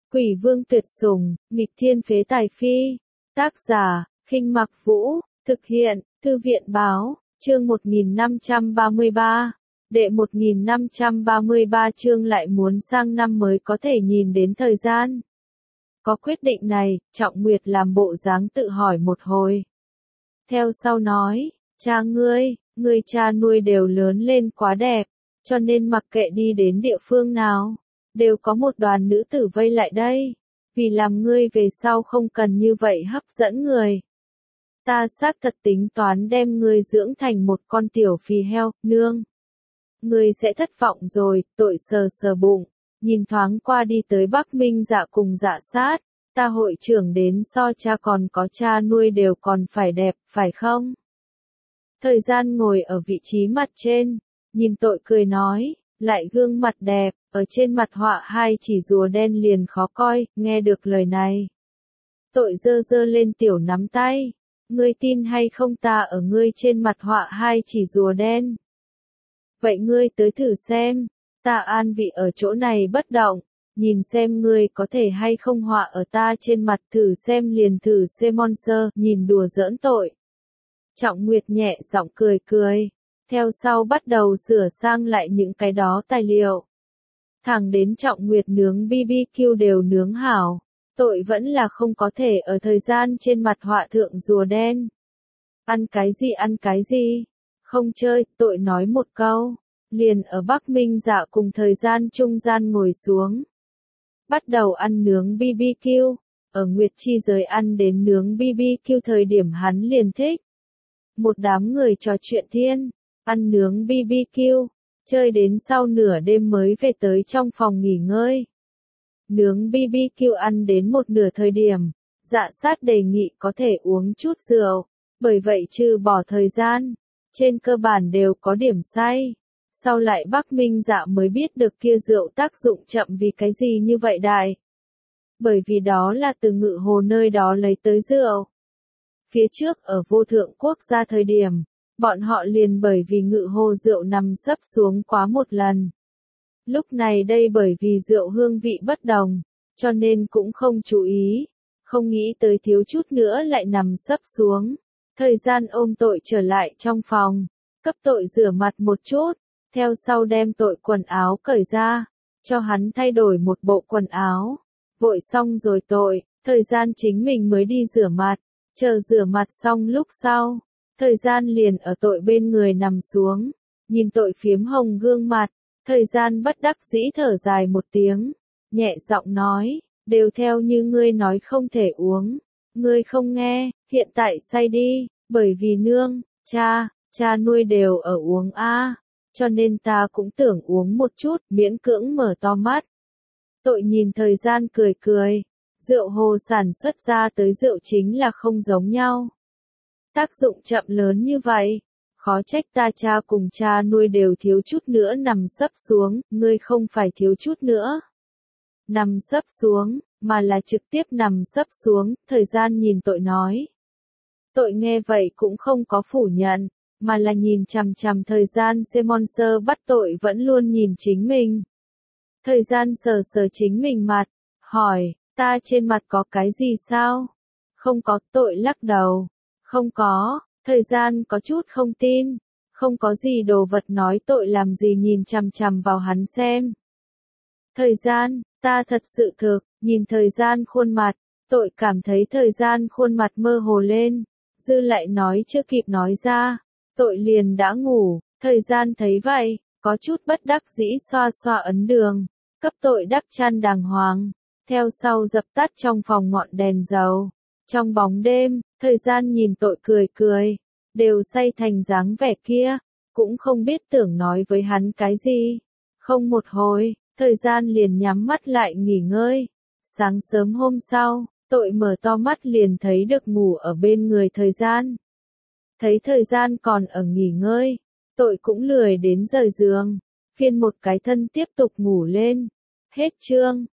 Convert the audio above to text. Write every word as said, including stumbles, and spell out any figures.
Quỷ vương tuyệt sủng, nghịch thiên phế tài phi. Tác giả, Khinh Mặc Vũ, thực hiện, Thư viện báo, chương một nghìn năm trăm ba mươi ba. Đệ một nghìn năm trăm ba mươi ba chương lại muốn sang năm mới có thể nhìn đến thời gian. Có quyết định này, Trọng Nguyệt làm bộ dáng tự hỏi một hồi. Theo sau nói, cha ngươi, ngươi cha nuôi đều lớn lên quá đẹp, cho nên mặc kệ đi đến địa phương nào, đều có một đoàn nữ tử vây lại đây, vì làm ngươi về sau không cần như vậy hấp dẫn người. Ta xác thật tính toán đem ngươi dưỡng thành một con tiểu phì heo, nương. Ngươi sẽ thất vọng rồi, tội sờ sờ bụng, nhìn thoáng qua đi tới Bắc Minh Dạ cùng Dạ Sát, ta hội trưởng đến so cha còn có cha nuôi đều còn phải đẹp, phải không? Thời gian ngồi ở vị trí mặt trên, nhìn tội cười nói, lại gương mặt đẹp, ở trên mặt họa hai chỉ rùa đen liền khó coi, nghe được lời này. Tội dơ dơ lên tiểu nắm tay, ngươi tin hay không ta ở ngươi trên mặt họa hai chỉ rùa đen? Vậy ngươi tới thử xem, ta an vị ở chỗ này bất động, nhìn xem ngươi có thể hay không họa ở ta trên mặt, thử xem liền thử xem monster, nhìn đùa giỡn tội. Trọng Nguyệt nhẹ giọng cười cười, theo sau bắt đầu sửa sang lại những cái đó tài liệu. Thẳng đến Trọng Nguyệt nướng bê bê kiu đều nướng hảo, tội vẫn là không có thể ở thời gian trên mặt họa thượng rùa đen. Ăn cái gì ăn cái gì? Không chơi, tội nói một câu, liền ở Bắc Minh Dạ cùng thời gian trung gian ngồi xuống. Bắt đầu ăn nướng bê bê kiu, ở Nguyệt Chi giới ăn đến nướng bê bê kiu thời điểm hắn liền thích. Một đám người trò chuyện thiên, ăn nướng bê bê kiu, chơi đến sau nửa đêm mới về tới trong phòng nghỉ ngơi. Nướng bê bê kiu ăn đến một nửa thời điểm, Dạ Sát đề nghị có thể uống chút rượu, bởi vậy trừ bỏ thời gian, trên cơ bản đều có điểm say. Sau lại Bắc Minh Dạ mới biết được kia rượu tác dụng chậm vì cái gì như vậy đại. Bởi vì đó là từ Ngự Hồ nơi đó lấy tới rượu. Phía trước ở Vô Thượng Quốc gia thời điểm, bọn họ liền bởi vì Ngự Hồ rượu nằm sấp xuống quá một lần. Lúc này đây bởi vì rượu hương vị bất đồng, cho nên cũng không chú ý, không nghĩ tới thiếu chút nữa lại nằm sấp xuống. Thời gian ôm tội trở lại trong phòng, cấp tội rửa mặt một chút, theo sau đem tội quần áo cởi ra, cho hắn thay đổi một bộ quần áo. Vội xong rồi tội, thời gian chính mình mới đi rửa mặt, chờ rửa mặt xong lúc sau, thời gian liền ở tội bên người nằm xuống, nhìn tội phiếm hồng gương mặt, thời gian bất đắc dĩ thở dài một tiếng, nhẹ giọng nói, đều theo như ngươi nói không thể uống, ngươi không nghe, hiện tại say đi, bởi vì nương, cha, cha nuôi đều ở uống a, cho nên ta cũng tưởng uống một chút, miễn cưỡng mở to mắt. Tội nhìn thời gian cười cười, rượu hồ sản xuất ra tới rượu chính là không giống nhau. Tác dụng chậm lớn như vậy, khó trách ta cha cùng cha nuôi đều thiếu chút nữa nằm sấp xuống, ngươi không phải thiếu chút nữa nằm sấp xuống, mà là trực tiếp nằm sấp xuống, thời gian nhìn tội nói. Tội nghe vậy cũng không có phủ nhận, mà là nhìn chằm chằm thời gian Semonser bắt tội vẫn luôn nhìn chính mình. Thời gian sờ sờ chính mình mặt, hỏi, ta trên mặt có cái gì sao? Không có, tội lắc đầu. Không có, thời gian có chút không tin. Không có gì đồ vật nói tội làm gì nhìn chằm chằm vào hắn xem. Thời gian, ta thật sự thực, nhìn thời gian khuôn mặt, tội cảm thấy thời gian khuôn mặt mơ hồ lên. Dư lại nói chưa kịp nói ra, tội liền đã ngủ, thời gian thấy vậy, có chút bất đắc dĩ xoa xoa ấn đường, cấp tội đắp chăn đàng hoàng, theo sau dập tắt trong phòng ngọn đèn dầu. Trong bóng đêm, thời gian nhìn tội cười cười, đều say thành dáng vẻ kia, cũng không biết tưởng nói với hắn cái gì. Không một hồi, thời gian liền nhắm mắt lại nghỉ ngơi. Sáng sớm hôm sau, tội mở to mắt liền thấy được ngủ ở bên người thời gian. Thấy thời gian còn ở nghỉ ngơi, tội cũng lười đến rời giường, phiên một cái thân tiếp tục ngủ lên. Hết chương.